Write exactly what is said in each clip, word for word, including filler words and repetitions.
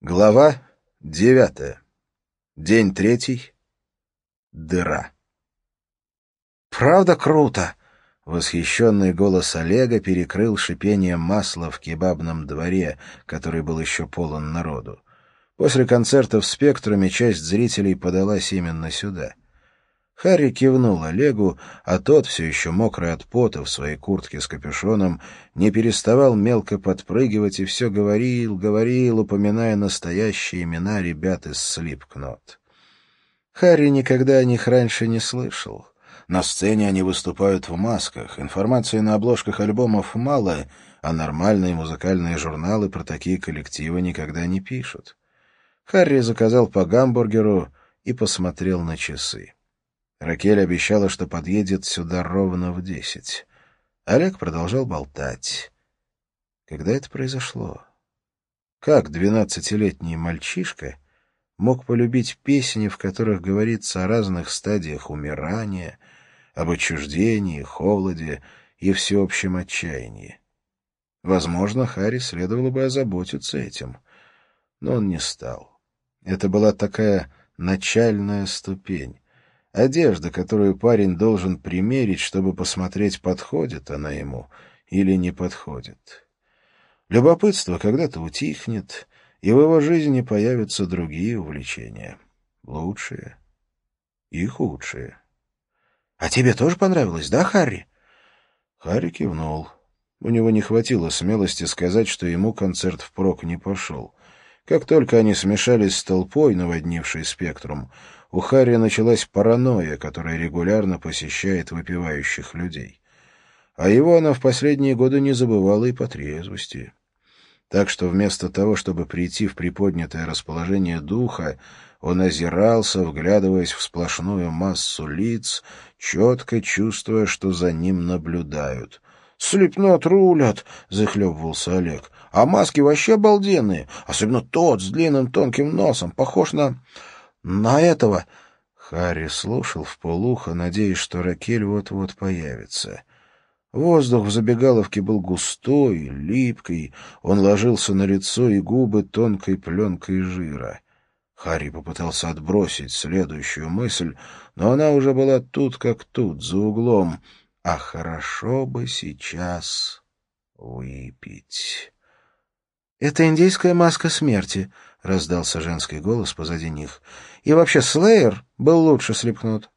Глава девятая. День третий. Дыра. «Правда круто!» — восхищенный голос Олега перекрыл шипение масла в кебабном дворе, который был еще полон народу. После концерта в «Спектруме» часть зрителей подалась именно сюда. Харри кивнул Олегу, а тот, все еще мокрый от пота в своей куртке с капюшоном, не переставал мелко подпрыгивать и все говорил, говорил, упоминая настоящие имена ребят из Слипкнот. Харри никогда о них раньше не слышал. На сцене они выступают в масках, информации на обложках альбомов мало, а нормальные музыкальные журналы про такие коллективы никогда не пишут. Харри заказал по гамбургеру и посмотрел на часы. Ракель обещала, что подъедет сюда ровно в десять. Олег продолжал болтать. Когда это произошло? Как двенадцатилетний мальчишка мог полюбить песни, в которых говорится о разных стадиях умирания, об отчуждении, холоде и всеобщем отчаянии? Возможно, Харри следовало бы озаботиться этим, но он не стал. Это была такая начальная ступень. Одежда, которую парень должен примерить, чтобы посмотреть, подходит она ему или не подходит. Любопытство когда-то утихнет, и в его жизни появятся другие увлечения. Лучшие и худшие. — А тебе тоже понравилось, да, Харри? Харри кивнул. У него не хватило смелости сказать, что ему концерт впрок не пошел. Как только они смешались с толпой, наводнившей «Спектрум», у Харри началась паранойя, которая регулярно посещает выпивающих людей. А его она в последние годы не забывала и по трезвости. Так что вместо того, чтобы прийти в приподнятое расположение духа, он озирался, вглядываясь в сплошную массу лиц, четко чувствуя, что за ним наблюдают. «Слипнот рулят!» — захлебывался Олег. «А маски вообще обалденные, особенно тот с длинным тонким носом, похож на... на этого...» Харри слушал вполуха, надеясь, что Ракель вот-вот появится. Воздух в забегаловке был густой, липкий, он ложился на лицо и губы тонкой пленкой жира. Харри попытался отбросить следующую мысль, но она уже была тут как тут, за углом. А хорошо бы сейчас выпить. — Это индейская маска смерти, — раздался женский голос позади них. — И вообще Слэйр был лучше Слипкнот.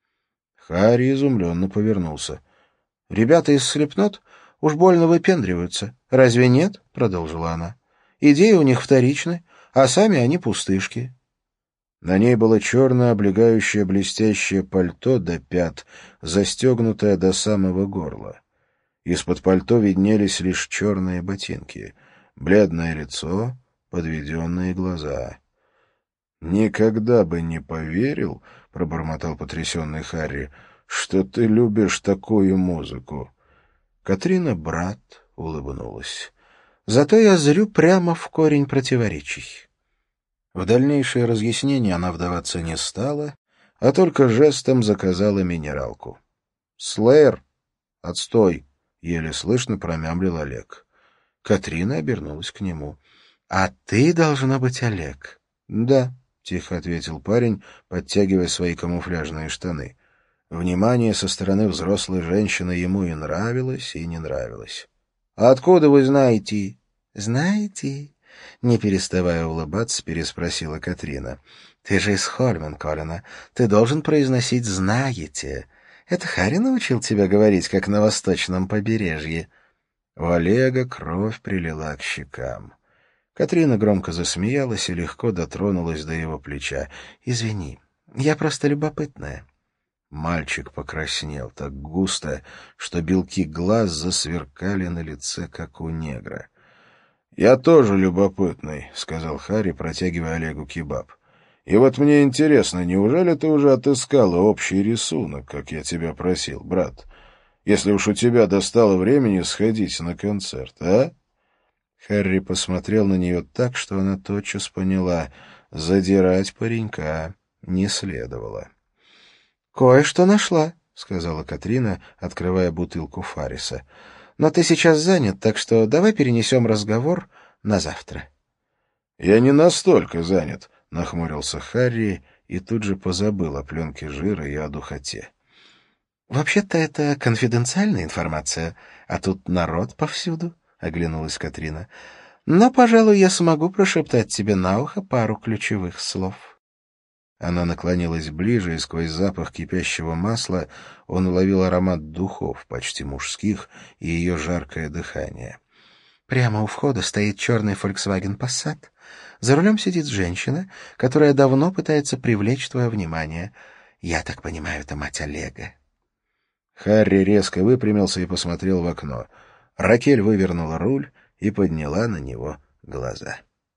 Харри изумленно повернулся. — Ребята из Слипнот уж больно выпендриваются. Разве нет? — продолжила она. — Идеи у них вторичны, а сами они пустышки. На ней было черное облегающее блестящее пальто до пят, застегнутое до самого горла. Из-под пальто виднелись лишь черные ботинки, бледное лицо, подведенные глаза. — Никогда бы не поверил, — пробормотал потрясенный Харри, — что ты любишь такую музыку. Катрина брат улыбнулась. — Зато я зрю прямо в корень противоречий. В дальнейшее разъяснение она вдаваться не стала, а только жестом заказала минералку. — Слэйр! Отстой! — еле слышно промямлил Олег. Катрина обернулась к нему. — А ты, должна быть, Олег. — Да, — тихо ответил парень, подтягивая свои камуфляжные штаны. Внимание со стороны взрослой женщины ему и нравилось, и не нравилось. — А откуда вы знаете? — Знаете? — не переставая улыбаться, переспросила Катрина. — Ты же из Хольменколлена. Ты должен произносить «знаете». Это Харри научил тебя говорить, как на восточном побережье. У Олега кровь прилила к щекам. Катрина громко засмеялась и легко дотронулась до его плеча. — Извини, я просто любопытная. Мальчик покраснел так густо, что белки глаз засверкали на лице, как у негра. — Я тоже любопытный, — сказал Харри, протягивая Олегу кебаб. — И вот мне интересно, неужели ты уже отыскала общий рисунок, как я тебя просил, брат? Если уж у тебя достало времени сходить на концерт, а? Харри посмотрел на нее так, что она тотчас поняла — задирать паренька не следовало. — Кое-что нашла, — сказала Катрина, открывая бутылку Фарриса. — Но ты сейчас занят, так что давай перенесем разговор на завтра. «Я не настолько занят», — нахмурился Харри и тут же позабыл о пленке жира и о духоте. «Вообще-то это конфиденциальная информация, а тут народ повсюду», — оглянулась Катрина. «Но, пожалуй, я смогу прошептать тебе на ухо пару ключевых слов». Она наклонилась ближе, и сквозь запах кипящего масла он уловил аромат духов, почти мужских, и ее жаркое дыхание. «Прямо у входа стоит черный Volkswagen Passat. За рулем сидит женщина, которая давно пытается привлечь твое внимание. Я так понимаю, это мать Олега». Харри резко выпрямился и посмотрел в окно. Ракель вывернула руль и подняла на него глаза.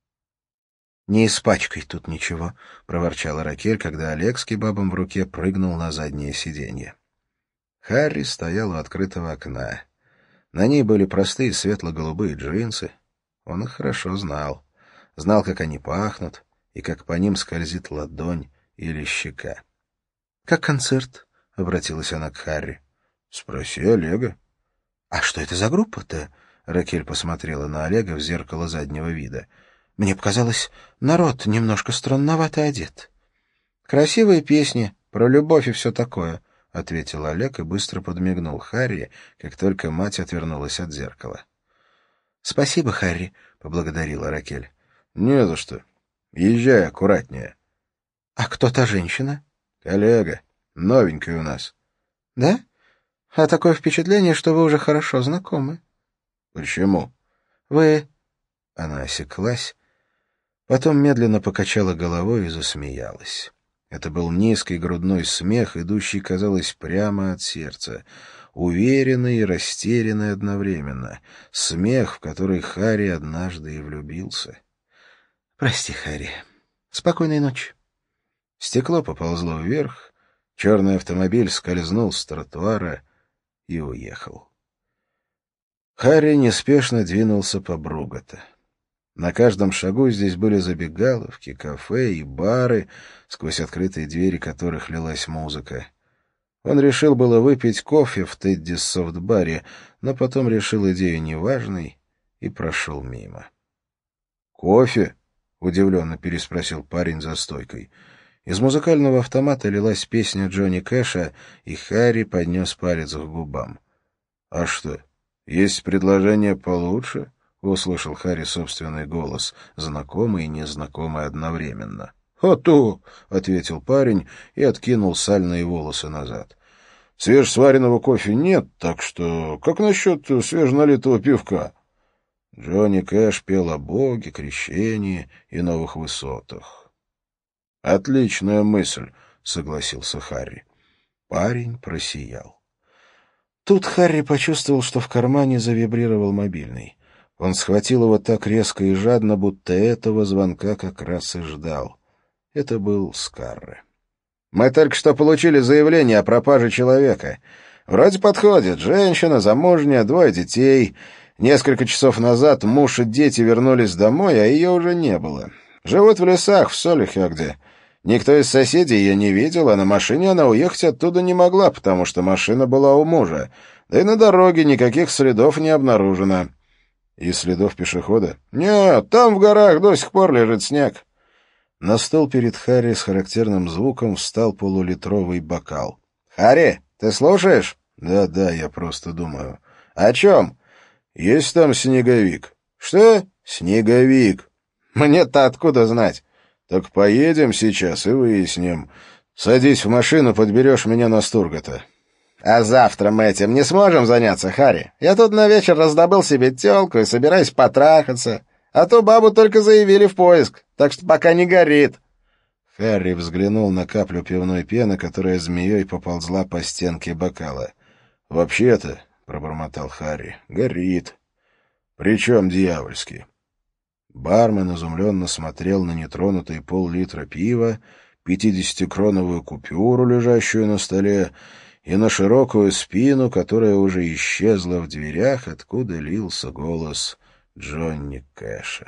«Не испачкай тут ничего», — проворчала Ракель, когда Олег с кебабом в руке прыгнул на заднее сиденье. Харри стоял у открытого окна. На ней были простые светло-голубые джинсы. Он их хорошо знал. Знал, как они пахнут и как по ним скользит ладонь или щека. «Как концерт?» — обратилась она к Харри. «Спроси Олега». «А что это за группа-то?» — Ракель посмотрела на Олега в зеркало заднего вида. «Мне показалось, народ немножко странновато одет». «Красивые песни, про любовь и все такое», — ответил Олег и быстро подмигнул Харри, как только мать отвернулась от зеркала. «Спасибо, Харри», — поблагодарила Ракель. «Не за что. Езжай аккуратнее». «А кто та женщина?» «Коллега. Новенькая у нас». «Да? А такое впечатление, что вы уже хорошо знакомы». «Почему?» «Вы...» Она осеклась, потом медленно покачала головой и засмеялась. Это был низкий грудной смех, идущий, казалось, прямо от сердца, уверенный и растерянный одновременно, смех, в который Харри однажды и влюбился. «Прости, Харри. Спокойной ночи». Стекло поползло вверх, черный автомобиль скользнул с тротуара и уехал. Харри неспешно двинулся по Бругота. На каждом шагу здесь были забегаловки, кафе и бары, сквозь открытые двери которых лилась музыка. Он решил было выпить кофе в Теддис софт-баре, но потом решил идею неважной и прошел мимо. «Кофе?» — удивленно переспросил парень за стойкой. Из музыкального автомата лилась песня Джонни Кэша, и Харри поднес палец к губам. «А что, есть предложение получше?» — услышал Харри собственный голос, знакомый и незнакомый одновременно. «А то!» — ответил парень и откинул сальные волосы назад. «Свежесваренного кофе нет, так что как насчет свеженалитого пивка?» Джонни Кэш пел о Боге, крещении и новых высотах. «Отличная мысль», — согласился Харри. Парень просиял. Тут Харри почувствовал, что в кармане завибрировал мобильный. Он схватил его так резко и жадно, будто этого звонка как раз и ждал. Это был Скарре. «Мы только что получили заявление о пропаже человека. Вроде подходит. Женщина, замужняя, двое детей. Несколько часов назад муж и дети вернулись домой, а ее уже не было. Живут в лесах, в Солихегде. Никто из соседей ее не видел, а на машине она уехать оттуда не могла, потому что машина была у мужа. Да и на дороге никаких следов не обнаружено». «И следов пешехода?» «Нет, там в горах до сих пор лежит снег». На стол перед Харри с характерным звуком встал полулитровый бокал. «Харри, ты слушаешь?» «Да-да, я просто думаю». «О чем?» «Есть там снеговик». «Что?» «Снеговик». «Мне-то откуда знать?» «Так поедем сейчас и выясним. Садись в машину, подберешь меня на Стургота». «А завтра мы этим не сможем заняться, Харри? Я тут на вечер раздобыл себе тёлку и собираюсь потрахаться. А то бабу только заявили в поиск, так что пока не горит». Харри взглянул на каплю пивной пены, которая змеей поползла по стенке бокала. «Вообще-то», — пробормотал Харри, — «горит. Причем дьявольски». Бармен изумленно смотрел на нетронутый пол-литра пива, пятидесятикроновую купюру, лежащую на столе, и на широкую спину, которая уже исчезла в дверях, откуда лился голос Джонни Кэша.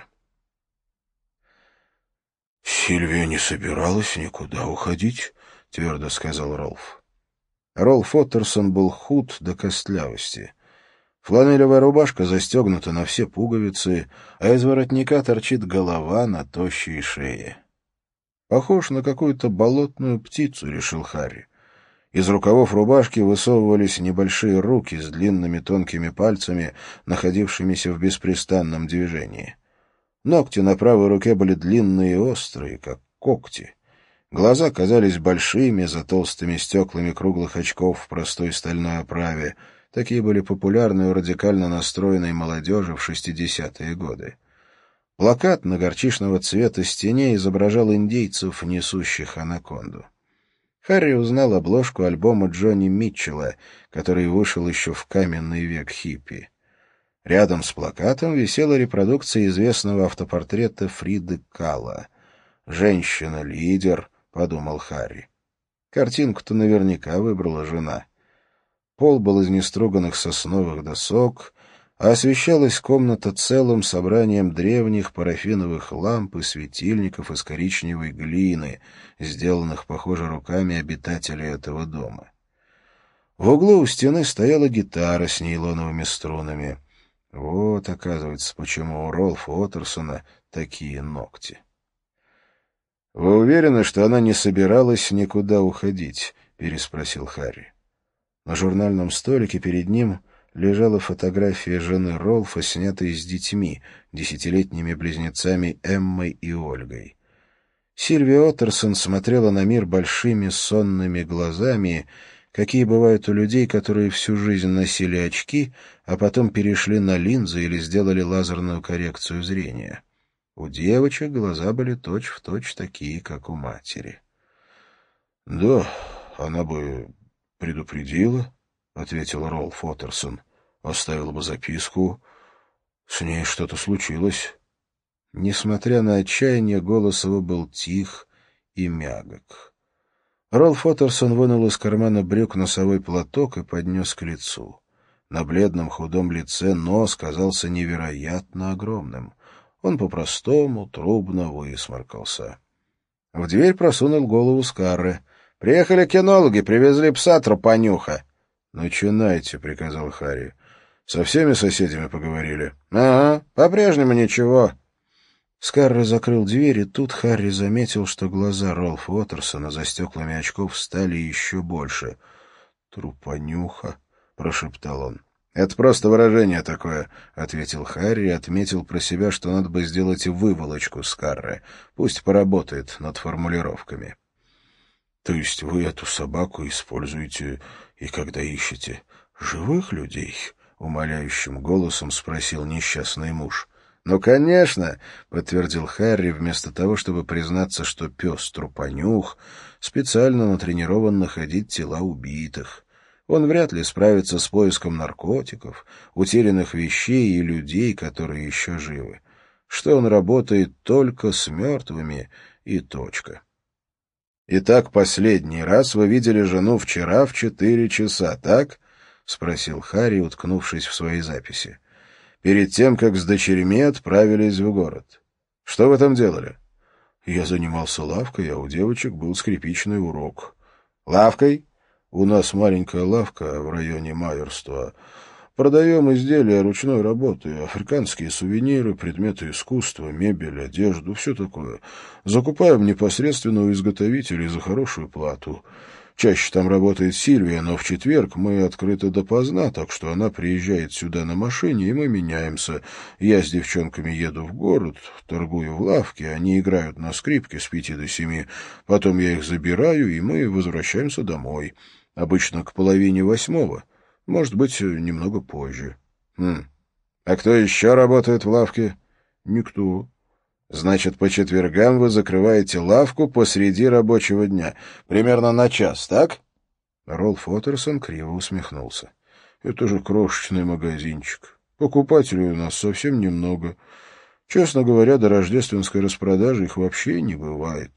«Сильвия не собиралась никуда уходить», — твердо сказал Ролф. Ролф Оттерсон был худ до костлявости. Фланелевая рубашка застегнута на все пуговицы, а из воротника торчит голова на тощей шее. «Похож на какую-то болотную птицу», — решил Харри. Из рукавов рубашки высовывались небольшие руки с длинными тонкими пальцами, находившимися в беспрестанном движении. Ногти на правой руке были длинные и острые, как когти. Глаза казались большими, за толстыми стеклами круглых очков в простой стальной оправе. Такие были популярны у радикально настроенной молодежи в шестидесятые годы. Плакат на горчичного цвета стене изображал индейцев, несущих анаконду. Харри узнал обложку альбома Джонни Митчелла, который вышел еще в каменный век хиппи. Рядом с плакатом висела репродукция известного автопортрета Фриды Кала. «Женщина-лидер», — подумал Харри. Картинку-то наверняка выбрала жена. Пол был из неструганных сосновых досок, а освещалась комната целым собранием древних парафиновых ламп и светильников из коричневой глины, сделанных, похоже, руками обитателей этого дома. В углу у стены стояла гитара с нейлоновыми струнами. Вот, оказывается, почему у Ролфа Оттерсона такие ногти. «Вы уверены, что она не собиралась никуда уходить?» — переспросил Харри. На журнальном столике перед ним лежала фотография жены Ролфа, снятая с детьми, десятилетними близнецами Эммой и Ольгой. Сильвия Оттерсон смотрела на мир большими сонными глазами, какие бывают у людей, которые всю жизнь носили очки, а потом перешли на линзы или сделали лазерную коррекцию зрения. У девочек глаза были точь-в-точь такие, как у матери. — Да, она бы предупредила, — ответил Ролф Оттерсон. — Оставила бы записку. С ней что-то случилось. Несмотря на отчаяние, голос его был тих и мягок. Ролф Оттерсон вынул из кармана брюк носовой платок и поднес к лицу. На бледном худом лице нос казался невероятно огромным. Он по-простому, трубно высморкался. В дверь просунул голову Скарре. — Приехали кинологи, привезли пса Тропанюха. — Начинайте, — приказал Харри. — Со всеми соседями поговорили? — Ага, по-прежнему ничего. Скарре закрыл дверь, и тут Харри заметил, что глаза Ролфа Оттерсона за стеклами очков стали еще больше. — Трупанюха, — прошептал он. — Это просто выражение такое, — ответил Харри и отметил про себя, что надо бы сделать выволочку Скарре. Пусть поработает над формулировками. — То есть вы эту собаку используете и когда ищете живых людей? — умоляющим голосом спросил несчастный муж. — Ну, конечно, — подтвердил Харри, вместо того, чтобы признаться, что пес Трупанюх специально натренирован находить тела убитых. Он вряд ли справится с поиском наркотиков, утерянных вещей и людей, которые еще живы. Что он работает только с мертвыми и точка. — Итак, последний раз вы видели жену вчера в четыре часа, так? — спросил Харри, уткнувшись в свои записи. — Перед тем, как с дочерьми отправились в город. Что вы там делали? — Я занимался лавкой, а у девочек был скрипичный урок. — Лавкой? — У нас маленькая лавка в районе Майерства. Продаем изделия ручной работы, африканские сувениры, предметы искусства, мебель, одежду, все такое. Закупаем непосредственно у изготовителей за хорошую плату. Чаще там работает Сильвия, но в четверг мы открыты допоздна, так что она приезжает сюда на машине, и мы меняемся. Я с девчонками еду в город, торгую в лавке, они играют на скрипке с пяти до семи. Потом я их забираю, и мы возвращаемся домой. Обычно к половине восьмого. Может быть, немного позже. Хм. А кто еще работает в лавке? Никто. Значит, по четвергам вы закрываете лавку посреди рабочего дня. Примерно на час, так? Ролф Оттерсон криво усмехнулся. Это же крошечный магазинчик. Покупателей у нас совсем немного. Честно говоря, до рождественской распродажи их вообще не бывает.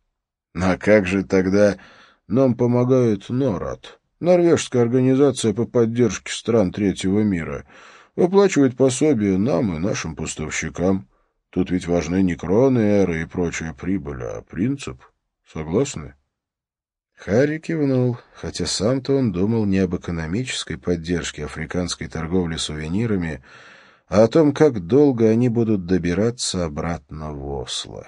А как же тогда нам помогает НОРАД? Норвежская организация по поддержке стран третьего мира. Выплачивает пособие нам и нашим поставщикам. Тут ведь важны не кроны, эры и прочая прибыль, а принцип. Согласны? Харри кивнул, хотя сам-то он думал не об экономической поддержке африканской торговли сувенирами, а о том, как долго они будут добираться обратно в Осло.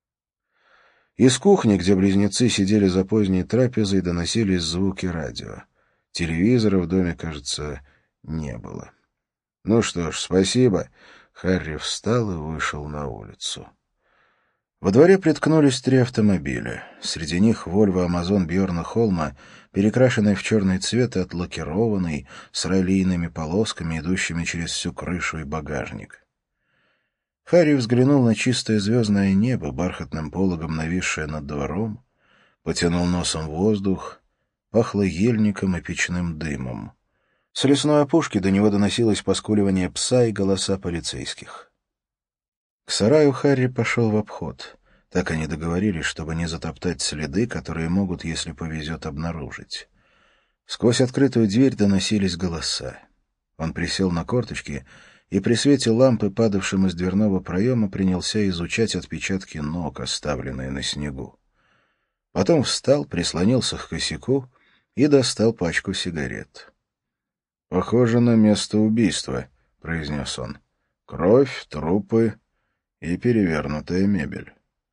Из кухни, где близнецы сидели за поздней трапезой, доносились звуки радио. Телевизора в доме, кажется, не было. «Ну что ж, спасибо». Харри встал и вышел на улицу. Во дворе приткнулись три автомобиля. Среди них Volvo Amazon Бьорна Холма, перекрашенный в черный цвет и отлакированный, с раллийными полосками, идущими через всю крышу и багажник. Харри взглянул на чистое звездное небо, бархатным пологом нависшее над двором, потянул носом воздух, пахло ельником и печным дымом. С лесной опушки до него доносилось поскуливание пса и голоса полицейских. К сараю Харри пошел в обход. Так они договорились, чтобы не затоптать следы, которые могут, если повезет, обнаружить. Сквозь открытую дверь доносились голоса. Он присел на корточки и при свете лампы, падавшем из дверного проема, принялся изучать отпечатки ног, оставленные на снегу. Потом встал, прислонился к косяку и достал пачку сигарет. «Похоже на место убийства», — произнес он. «Кровь, трупы и перевернутая мебель».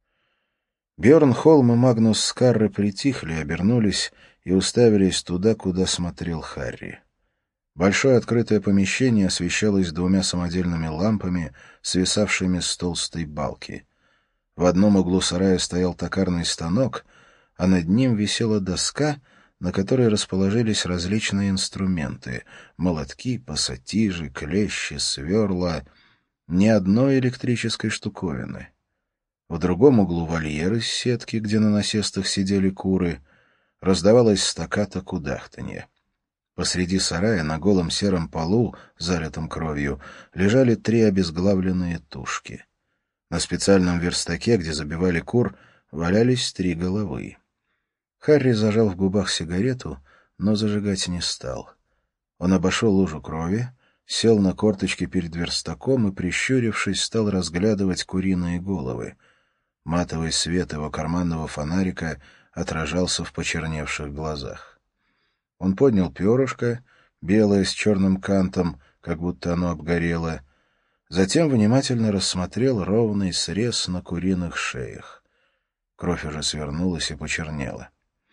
Бьорн Холм и Магнус Скарре притихли, обернулись и уставились туда, куда смотрел Харри. Большое открытое помещение освещалось двумя самодельными лампами, свисавшими с толстой балки. В одном углу сарая стоял токарный станок, а над ним висела доска, на которой расположились различные инструменты — молотки, пассатижи, клещи, сверла — ни одной электрической штуковины. В другом углу вольер из сетки, где на насестах сидели куры, раздавалось стаккато кудахтанье. Посреди сарая на голом сером полу, залитом кровью, лежали три обезглавленные тушки. На специальном верстаке, где забивали кур, валялись три головы. Харри зажал в губах сигарету, но зажигать не стал. Он обошел лужу крови, сел на корточки перед верстаком и, прищурившись, стал разглядывать куриные головы. Матовый свет его карманного фонарика отражался в почерневших глазах. Он поднял перышко, белое с черным кантом, как будто оно обгорело, затем внимательно рассмотрел ровный срез на куриных шеях. Кровь уже свернулась и почернела.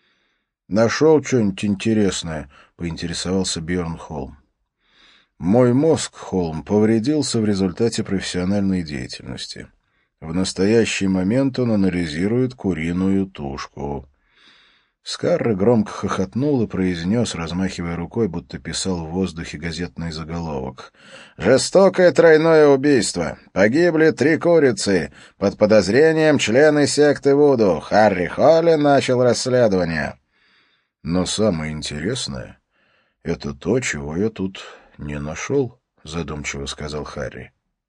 «Нашел что-нибудь интересное?» — поинтересовался Бьорн Холм. «Мой мозг, Холм, повредился в результате профессиональной деятельности. В настоящий момент он анализирует куриную тушку». Скарре громко хохотнул и произнес, размахивая рукой, будто писал в воздухе газетный заголовок. «Жестокое тройное убийство. Погибли три курицы. Под подозрением члены секты Вуду. Харри Холли начал расследование». «Но самое интересное — это то, чего я тут не нашел», — задумчиво сказал Харри.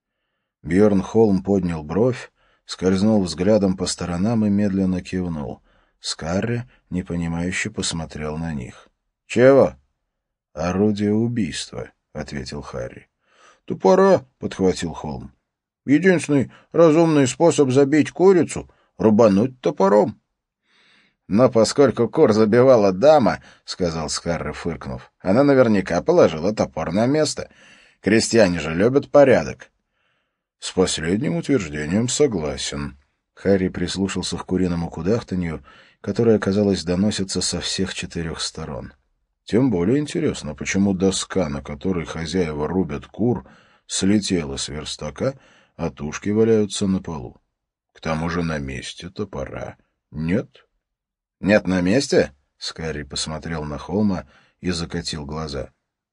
Бьорн Холм поднял бровь, скользнул взглядом по сторонам и медленно кивнул. Скарре, непонимающе, посмотрел на них. «Чего?» «Орудие убийства», — ответил Харри. «Топора», — подхватил Холм. «Единственный разумный способ забить курицу — рубануть топором». «Но поскольку кур забивала дама, — сказал Скарре, фыркнув, — она наверняка положила топор на место. Крестьяне же любят порядок». «С последним утверждением согласен». Харри прислушался к куриному кудахтанью, которое, казалось, доносится со всех четырех сторон. Тем более интересно, почему доска, на которой хозяева рубят кур, слетела с верстака, а тушки валяются на полу. К тому же на месте топора нет. «Нет на месте?» — Скарри посмотрел на Холма и закатил глаза.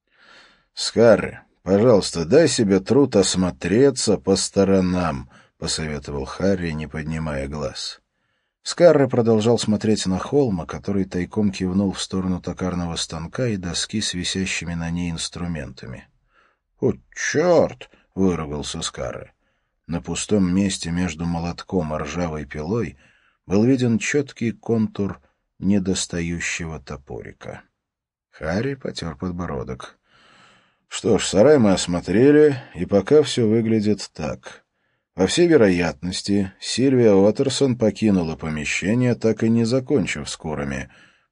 «Скарри, пожалуйста, дай себе труд осмотреться по сторонам», — посоветовал Харри, не поднимая глаз. Скарре продолжал смотреть на Холма, который тайком кивнул в сторону токарного станка и доски с висящими на ней инструментами. «О, черт!» — выругался Скарре. На пустом месте между молотком и ржавой пилой был виден четкий контур недостающего топорика. Харри потер подбородок. «Что ж, сарай мы осмотрели, и пока все выглядит так. По всей вероятности, Сильвия Уоттерсон покинула помещение, так и не закончив с курами,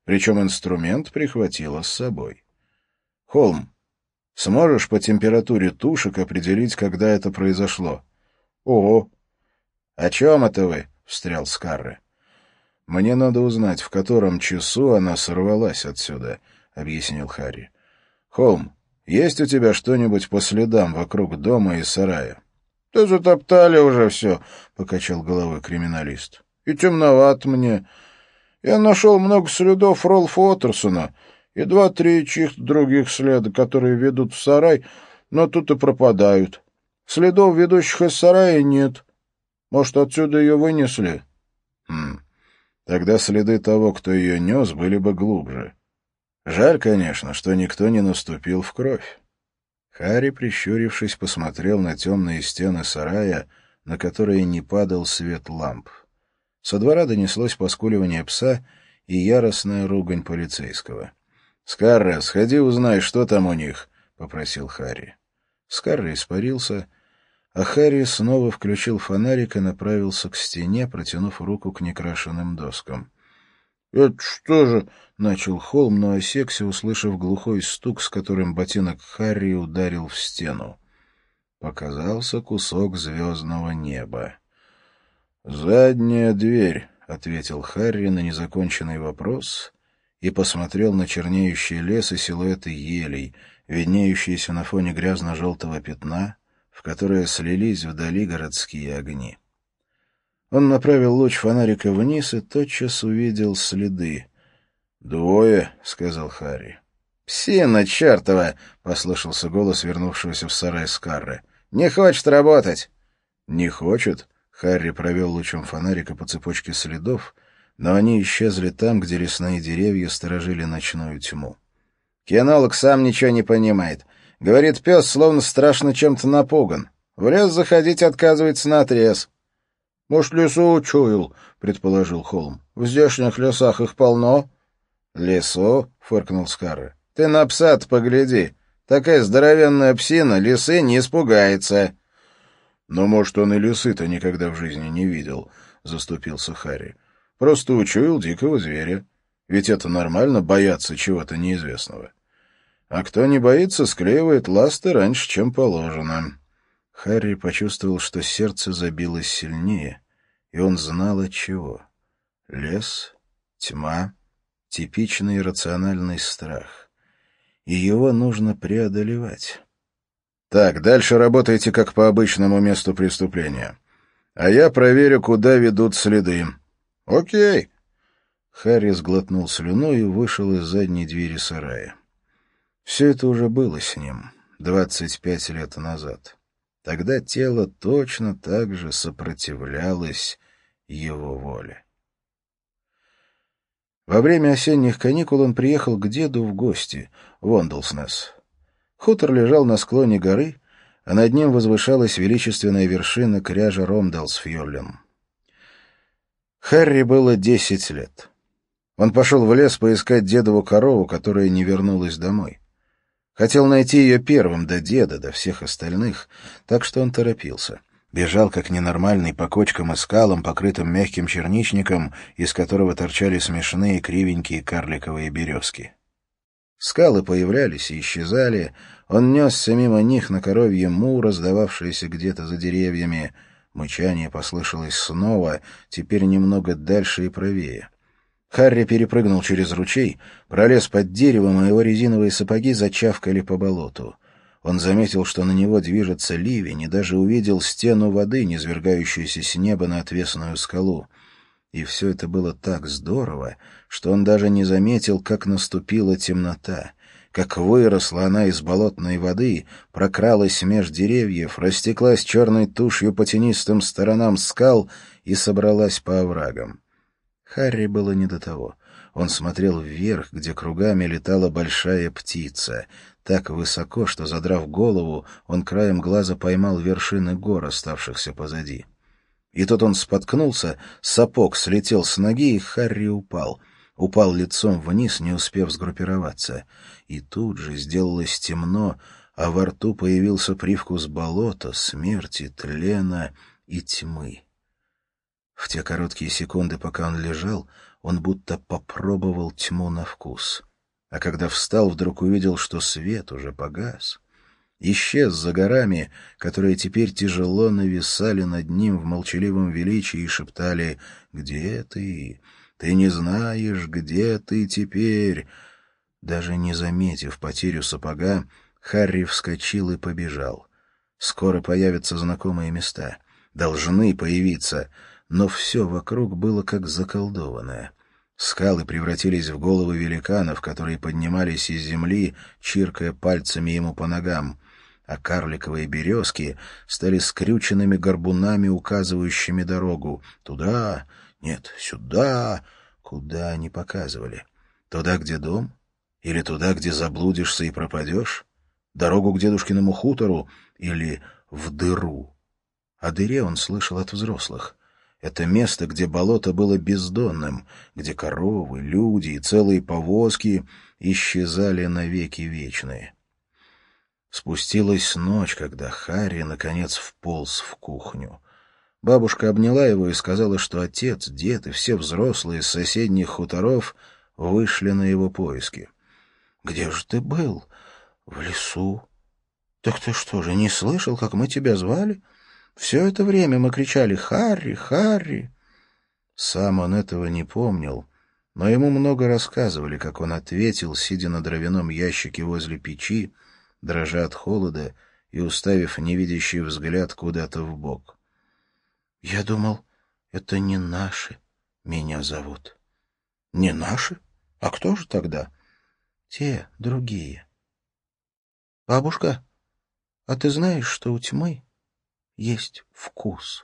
Причем инструмент прихватила с собой. Холм, сможешь по температуре тушек определить, когда это произошло? — Ого! — О чем это вы? — встрял Скарре. — Мне надо узнать, в котором часу она сорвалась отсюда, — объяснил Харри. — Холм, есть у тебя что-нибудь по следам вокруг дома и сарая? — Да затоптали уже все, — покачал головой криминалист. — И темновато мне. Я нашел много следов Ролфа Оттерсона и два-три чьих-то других следа, которые ведут в сарай, но тут и пропадают. Следов, ведущих из сарая, нет. Может, отсюда ее вынесли? Хм, тогда следы того, кто ее нес, были бы глубже. Жаль, конечно, что никто не наступил в кровь. Харри, прищурившись, посмотрел на темные стены сарая, на которые не падал свет ламп. Со двора донеслось поскуливание пса и яростная ругань полицейского. — Скарре, сходи узнай, что там у них, — попросил Харри. Скарре испарился, а Харри снова включил фонарик и направился к стене, протянув руку к некрашенным доскам. — Это что же? — начал Холм, но осекся, услышав глухой стук, с которым ботинок Харри ударил в стену. Показался кусок звездного неба. «Задняя дверь», — ответил Харри на незаконченный вопрос и посмотрел на чернеющий лес и силуэты елей, виднеющиеся на фоне грязно-желтого пятна, в которое слились вдали городские огни. Он направил луч фонарика вниз и тотчас увидел следы. «Двое», — сказал Харри. «Псина чертова!» — послышался голос вернувшегося в сарай Скарре. «Не хочет работать!» «Не хочет?» Харри провел лучом фонарика по цепочке следов, но они исчезли там, где лесные деревья сторожили ночную тьму. «Кинолог сам ничего не понимает. Говорит, пес словно страшно чем-то напуган. В лес заходить отказывается наотрез». «Может, лесу учуял», — предположил Холм. «В здешних лесах их полно». «Лесу?» — фыркнул Скарре. «Ты на пса-то погляди. Такая здоровенная псина лисы не испугается». «Но, может, он и лисы-то никогда в жизни не видел», — заступился Харри. «Просто учуял дикого зверя. Ведь это нормально — бояться чего-то неизвестного. А кто не боится, склеивает ласты раньше, чем положено». Харри почувствовал, что сердце забилось сильнее, и он знал отчего. Лес, тьма, типичный рациональный страх. И его нужно преодолевать. «Так, дальше работайте как по обычному месту преступления. А я проверю, куда ведут следы». «Окей». Харри сглотнул слюну и вышел из задней двери сарая. Все это уже было с ним двадцать пять лет назад. Тогда тело точно так же сопротивлялось его воле. Во время осенних каникул он приехал к деду в гости в Ондлснес. Хутор лежал на склоне горы, а над ним возвышалась величественная вершина кряжа Ромдалсфьорлен. Харри было десять лет. Он пошел в лес поискать дедову корову, которая не вернулась домой. Хотел найти ее первым до деда, до всех остальных, так что он торопился. Бежал, как ненормальный, по кочкам и скалам, покрытым мягким черничником, из которого торчали смешные кривенькие карликовые березки. Скалы появлялись и исчезали, он несся мимо них на коровье му, раздававшееся где-то за деревьями. Мычание послышалось снова, теперь немного дальше и правее. Харри перепрыгнул через ручей, пролез под деревом, и его резиновые сапоги зачавкали по болоту. Он заметил, что на него движется ливень, и даже увидел стену воды, низвергающуюся с неба на отвесную скалу. И все это было так здорово, что он даже не заметил, как наступила темнота, как выросла она из болотной воды, прокралась меж деревьев, растеклась черной тушью по тенистым сторонам скал и собралась по оврагам. Харри было не до того. Он смотрел вверх, где кругами летала большая птица, так высоко, что, задрав голову, он краем глаза поймал вершины гор, оставшихся позади. И тут он споткнулся, сапог слетел с ноги, и Харри упал. Упал лицом вниз, не успев сгруппироваться. И тут же сделалось темно, а во рту появился привкус болота, смерти, тлена и тьмы. В те короткие секунды, пока он лежал, он будто попробовал тьму на вкус. А когда встал, вдруг увидел, что свет уже погас. Исчез за горами, которые теперь тяжело нависали над ним в молчаливом величии и шептали: «Где ты? Ты не знаешь, где ты теперь?» Даже не заметив потерю сапога, Харри вскочил и побежал. Скоро появятся знакомые места. Должны появиться. Но все вокруг было как заколдованное. Скалы превратились в головы великанов, которые поднимались из земли, чиркая пальцами ему по ногам, а карликовые березки стали скрюченными горбунами, указывающими дорогу. Туда, нет, сюда, куда они показывали. Туда, где дом? Или туда, где заблудишься и пропадешь? Дорогу к дедушкиному хутору или в дыру? О дыре он слышал от взрослых. Это место, где болото было бездонным, где коровы, люди и целые повозки исчезали навеки вечные. Спустилась ночь, когда Харри, наконец, вполз в кухню. Бабушка обняла его и сказала, что отец, дед и все взрослые с соседних хуторов вышли на его поиски. — Где же ты был? — В лесу. — Так ты что же, не слышал, как мы тебя звали? Все это время мы кричали «Харри! Харри!». Сам он этого не помнил, но ему много рассказывали, как он ответил, сидя на дровяном ящике возле печи, дрожа от холода и уставив невидящий взгляд куда-то вбок. — Я думал, это не наши меня зовут. — Не наши? А кто же тогда? — Те, другие. — Бабушка, а ты знаешь, что у тьмы есть вкус?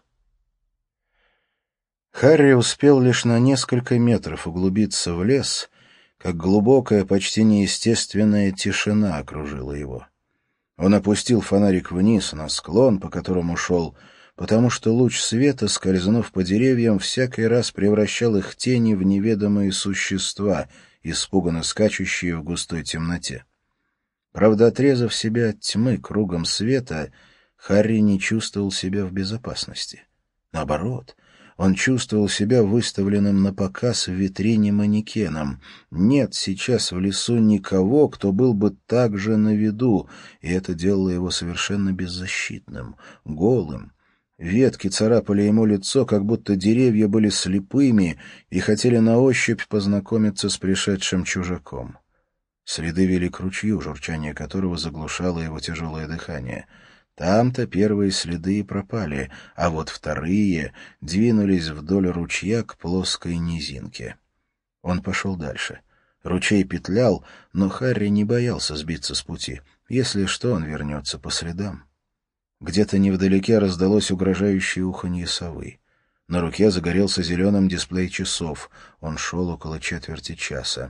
Харри успел лишь на несколько метров углубиться в лес, как глубокая, почти неестественная тишина окружила его. Он опустил фонарик вниз, на склон, по которому шел, потому что луч света, скользнув по деревьям, всякий раз превращал их тени в неведомые существа, испуганно скачущие в густой темноте. Правда, отрезав себя от тьмы кругом света, Харри не чувствовал себя в безопасности. Наоборот, он чувствовал себя выставленным на показ в витрине манекеном. Нет сейчас в лесу никого, кто был бы так же на виду, и это делало его совершенно беззащитным, голым. Ветки царапали ему лицо, как будто деревья были слепыми и хотели на ощупь познакомиться с пришедшим чужаком. Следы вели к ручью, журчание которого заглушало его тяжелое дыхание. Там-то первые следы и пропали, а вот вторые двинулись вдоль ручья к плоской низинке. Он пошел дальше. Ручей петлял, но Харри не боялся сбиться с пути. Если что, он вернется по следам. Где-то невдалеке раздалось угрожающее уханье совы. На руке загорелся зеленым дисплей часов. Он шел около четверти часа.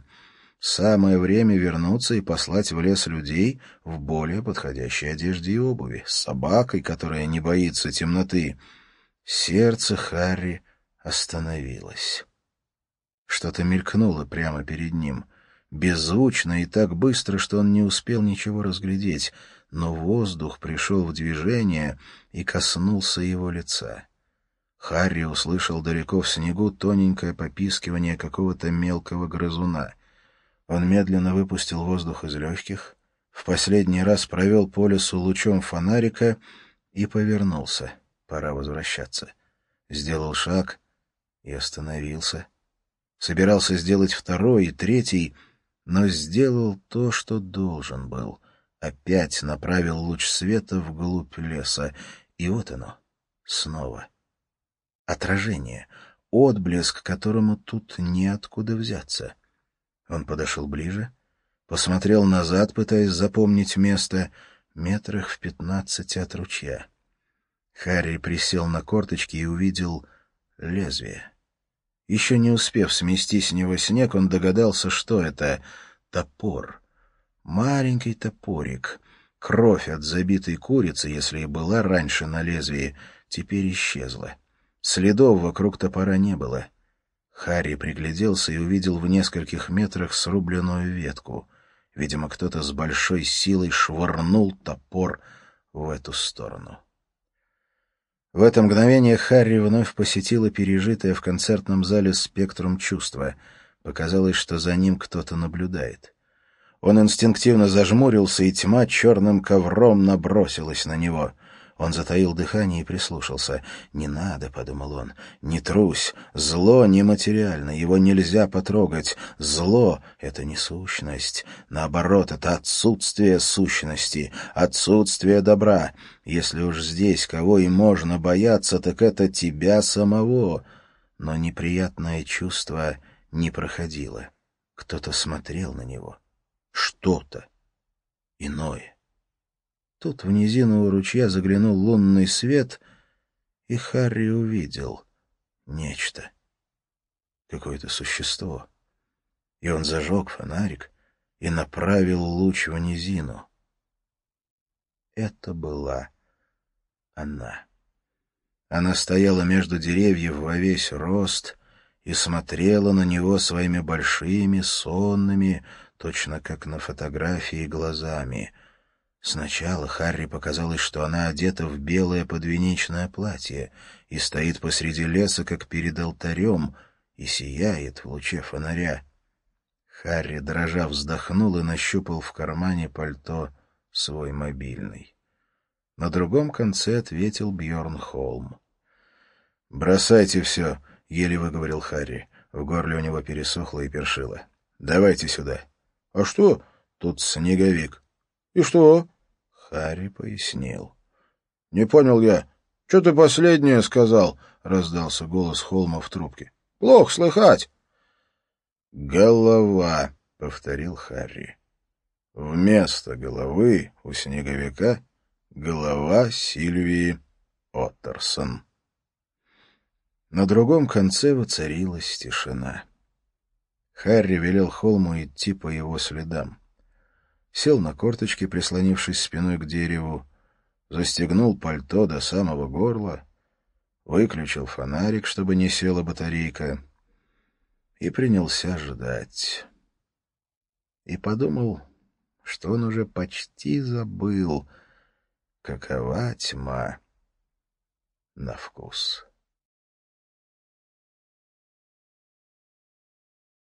Самое время вернуться и послать в лес людей в более подходящей одежде и обуви, с собакой, которая не боится темноты. Сердце Харри остановилось. Что-то мелькнуло прямо перед ним, беззвучно и так быстро, что он не успел ничего разглядеть, но воздух пришел в движение и коснулся его лица. Харри услышал далеко в снегу тоненькое попискивание какого-то мелкого грызуна. Он медленно выпустил воздух из легких, в последний раз провел по лесу лучом фонарика и повернулся. Пора возвращаться. Сделал шаг и остановился. Собирался сделать второй и третий, но сделал то, что должен был. Опять направил луч света вглубь леса. И вот оно, снова. Отражение, отблеск, которому тут неоткуда взяться. Он подошел ближе, посмотрел назад, пытаясь запомнить место, метрах в пятнадцати от ручья. Харри присел на корточки и увидел лезвие. Еще не успев смести с него снег, он догадался, что это — топор. Маленький топорик. Кровь от забитой курицы, если и была раньше на лезвии, теперь исчезла. Следов вокруг топора не было. Харри пригляделся и увидел в нескольких метрах срубленную ветку. Видимо, кто-то с большой силой швырнул топор в эту сторону. В это мгновение Харри вновь посетило пережитое в концертном зале спектрум чувства. Показалось, что за ним кто-то наблюдает. Он инстинктивно зажмурился, и тьма черным ковром набросилась на него. Он затаил дыхание и прислушался. «Не надо», — подумал он, — «не трусь. Зло нематериально, его нельзя потрогать. Зло — это не сущность. Наоборот, это отсутствие сущности, отсутствие добра. Если уж здесь кого и можно бояться, так это тебя самого». Но неприятное чувство не проходило. Кто-то смотрел на него. Что-то иное. Тут в низину у ручья заглянул лунный свет, и Харри увидел нечто, какое-то существо. И он зажег фонарик и направил луч в низину. Это была она. Она стояла между деревьев во весь рост и смотрела на него своими большими, сонными, точно как на фотографии, глазами. Сначала Харри показалось, что она одета в белое подвенечное платье и стоит посреди леса, как перед алтарем, и сияет в луче фонаря. Харри, дрожа, вздохнул и нащупал в кармане пальто свой мобильный. На другом конце ответил Бьорн Холм. «Бросайте все», — еле выговорил Харри. В горле у него пересохло и першило. «Давайте сюда». «А что?» «Тут снеговик». «И что?» Харри пояснил. «Не понял я. Что ты последнее сказал?» — раздался голос Холма в трубке. «Плохо слыхать». «Голова», — повторил Харри. «Вместо головы у снеговика голова Сильвии Оттерсон». На другом конце воцарилась тишина. Харри велел Холму идти по его следам. Сел на корточки, прислонившись спиной к дереву, застегнул пальто до самого горла, выключил фонарик, чтобы не села батарейка, и принялся ждать. И подумал, что он уже почти забыл, какова тьма на вкус.